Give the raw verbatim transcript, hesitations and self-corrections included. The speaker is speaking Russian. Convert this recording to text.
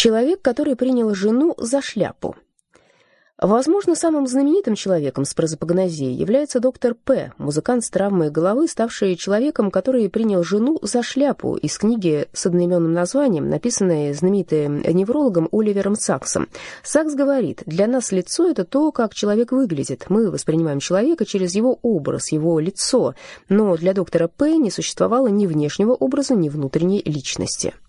Человек, который принял жену за шляпу. Возможно, самым знаменитым человеком с прозапогнозией является доктор П., музыкант с травмой головы, ставший человеком, который принял жену за шляпу, из книги с одноименным названием, написанной знаменитым неврологом Оливером Саксом. Сакс говорит: «Для нас лицо — это то, как человек выглядит. Мы воспринимаем человека через его образ, его лицо». Но для доктора П. не существовало ни внешнего образа, ни внутренней личности.